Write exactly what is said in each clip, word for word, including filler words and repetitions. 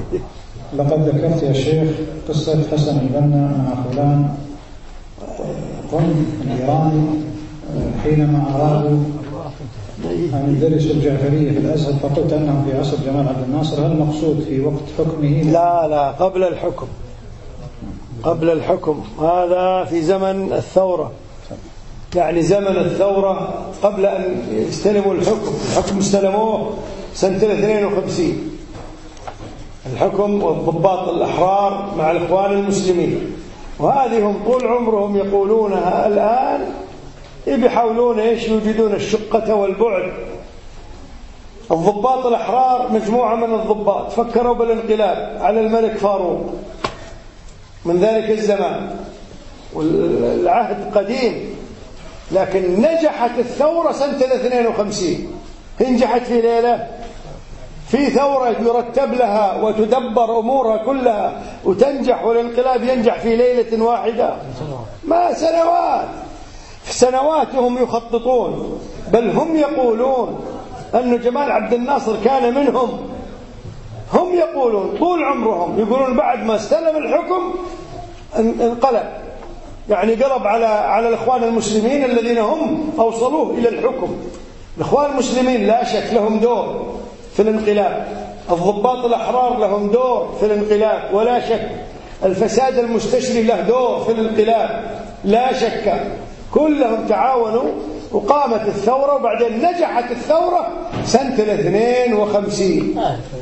لقد ذكرت يا شيخ قصة حسن البنا مع فلان قم الإيراني حينما أرادوا أن يدرسوا الجعفرية في الأزهر، فقلت أنهم في عصر جمال عبد الناصر. هل المقصود في وقت حكمه؟ لا لا، قبل الحكم، قبل الحكم، هذا في زمن الثورة، يعني زمن الثورة قبل أن يستلموا الحكم. الحكم استلموه سنة اثنين وخمسين، الحكم والضباط الأحرار مع الإخوان المسلمين، وهذه هم طول عمرهم يقولونها. الآن يحاولون إيش؟ يوجدون الشقة والبعد. الضباط الأحرار مجموعة من الضباط فكروا بالانقلاب على الملك فاروق من ذلك الزمان، والعهد قديم، لكن نجحت الثورة سنة اثنين وخمسين. نجحت في ليلة، في ثورة يرتب لها وتدبر أمورها كلها وتنجح، والانقلاب ينجح في ليلة واحدة؟ ما سنوات، في سنواتهم يخططون. بل هم يقولون أن جمال عبد الناصر كان منهم. هم يقولون طول عمرهم، يقولون بعد ما استلم الحكم انقلب، يعني قلب على على الإخوان المسلمين الذين هم أوصلوه إلى الحكم. الإخوان المسلمين لا شك لهم دور في الانقلاب، الضباط الأحرار لهم دور في الانقلاب ولا شك، الفساد المستشري له دور في الانقلاب لا شك، كلهم تعاونوا وقامت الثورة. وبعدين نجحت الثورة سنة الاثنين وخمسين،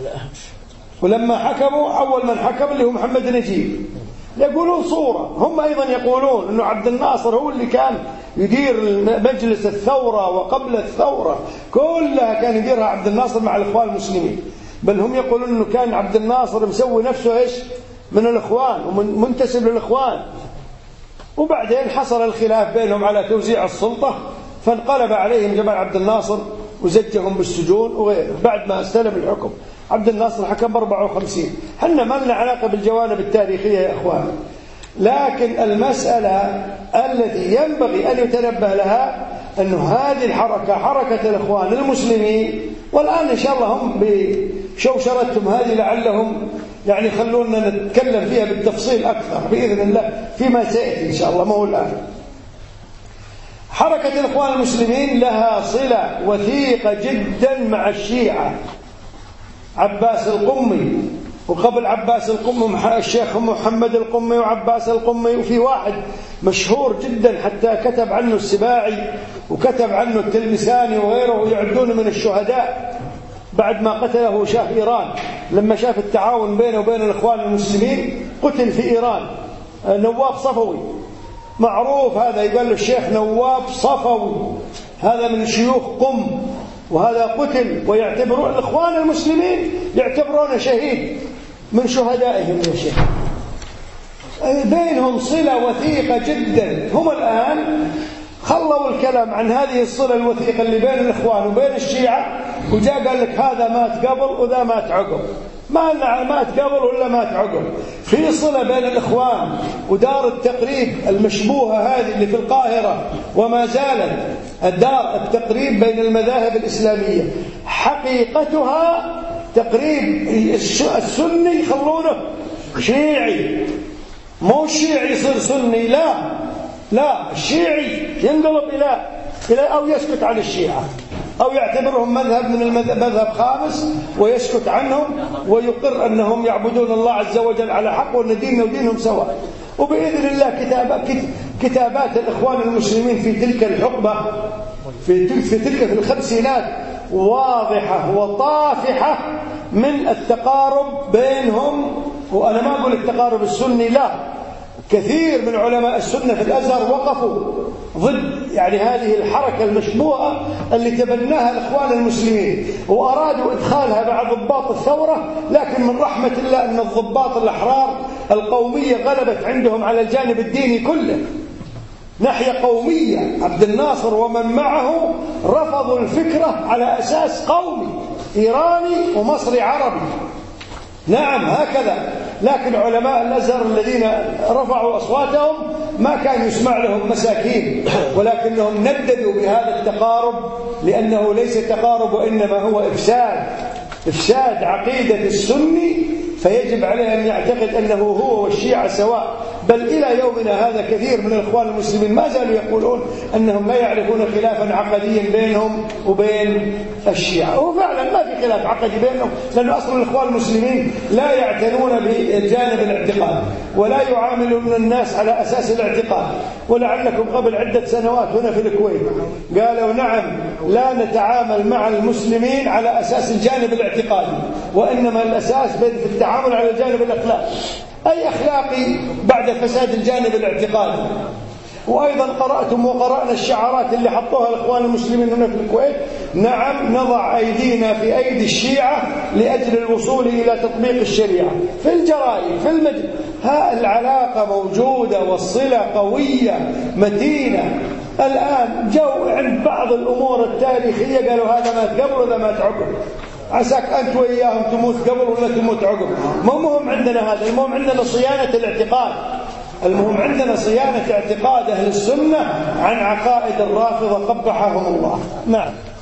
ولما حكموا أول من حكم اللي هو محمد نجيب. يقولون صورة، هم أيضا يقولون أنه عبد الناصر هو اللي كان يدير مجلس الثورة، وقبل الثورة كلها كان يديرها عبد الناصر مع الإخوان المسلمين. بل هم يقولون أنه كان عبد الناصر مسوي نفسه إيش من الإخوان ومنتسب للإخوان. وبعدين حصل الخلاف بينهم على توزيع السلطة، فانقلب عليهم جمال عبد الناصر وزجهم بالسجون وغيره. بعد ما استلم الحكم عبد الناصر حكم ب أربعة وخمسين. حنا ما لنا علاقة بالجوانب التاريخية يا إخوان، لكن المسألة التي ينبغي أن يتنبه لها أن هذه الحركة حركة الإخوان المسلمين، والآن إن شاء الله هم بشوشرتهم هذه لعلهم يعني خلونا نتكلم فيها بالتفصيل أكثر بإذن الله فيما سيأتي إن شاء الله، ما هو الآن. حركة الإخوان المسلمين لها صلة وثيقة جدا مع الشيعة. عباس القمي، وقبل عباس القمي الشيخ محمد القمي وعباس القمي، وفي واحد مشهور جدا حتى كتب عنه السباعي وكتب عنه التلمساني وغيره، يعدون من الشهداء بعد ما قتله شاه إيران لما شاف التعاون بينه وبين الإخوان المسلمين. قتل في إيران نواب صفوي، معروف هذا، يقال له الشيخ نواب صفوي، هذا من شيوخ قم، وهذا قتل. ويعتبرون الإخوان المسلمين يعتبرونه شهيد من شهدائهم يا شيخ. بينهم صلة وثيقة جدا. هم الآن خلوا الكلام عن هذه الصلة الوثيقة اللي بين الإخوان وبين الشيعة، وجاء قال لك هذا مات قبل وذا مات عقب. ما مات قبل ولا مات عقب، في صلة بين الإخوان ودار التقريب المشبوهة هذه اللي في القاهرة، وما زالت الدار التقريب بين المذاهب الإسلامية حقيقتها تقريب. السني يخلونه شيعي، مو الشيعي يصير سني، لا لا، الشيعي ينقلب إلى إلى أو يسكت عن الشيعة، أو يعتبرهم مذهب من المذهب خامس ويسكت عنهم ويقر أنهم يعبدون الله عز وجل على حق وأن ديننا ودينهم سواء. وبإذن الله كتابات كتابات الإخوان المسلمين في تلك الحقبة في تلك في تلك في الخمسينات واضحة وطافحة من التقارب بينهم. وأنا ما أقول التقارب السني، لا، كثير من علماء السنة في الأزهر وقفوا ضد يعني هذه الحركة المشبوهة اللي تبناها الإخوان المسلمين، وأرادوا إدخالها بعد ضباط الثورة. لكن من رحمة الله أن الضباط الأحرار القومية غلبت عندهم على الجانب الديني كله، ناحية قومية. عبد الناصر ومن معه رفضوا الفكرة على أساس قومي إيراني ومصري عربي، نعم هكذا. لكن علماء الأزهر الذين رفعوا أصواتهم ما كان يسمع لهم مساكين، ولكنهم نددوا بهذا التقارب لأنه ليس تقارب وإنما هو إفساد إفساد عقيدة السني فيجب عليه أن يعتقد أنه هو والشيعة سواء. بل إلى يومنا هذا كثير من الإخوان المسلمين ما زالوا يقولون أنهم لا يعرفون خلافا عقديا بينهم وبين الشيعة. وفعلا ما في خلاف عقدي بينهم، لأن أصل الإخوان المسلمين لا يعتنون بجانب الاعتقاد ولا يعاملون الناس على أساس الاعتقاد. ولعلكم قبل عدة سنوات هنا في الكويت قالوا نعم لا نتعامل مع المسلمين على أساس الجانب الاعتقادي، وإنما الأساس في التعامل على الجانب الأخلاقي. أي أخلاقي بعد فساد الجانب الاعتقادي؟ وأيضا قرأتم وقرأنا الشعارات اللي حطوها الإخوان المسلمين هنا في الكويت: نعم نضع أيدينا في أيدي الشيعة لأجل الوصول إلى تطبيق الشريعة. في الجرائد في المجلس ها العلاقة موجودة والصلة قوية متينة. الآن جو عند بعض الأمور التاريخية قالوا هذا مات قبل وذا مات عقب، عساك أنت وإياهم تموت قبل ولا تموت عقب. ما مهم عندنا هذا، المهم عندنا صيانة الاعتقاد، المهم عندنا صيانة اعتقاد أهل السنة عن عقائد الرافضة قبحهم الله. نعم.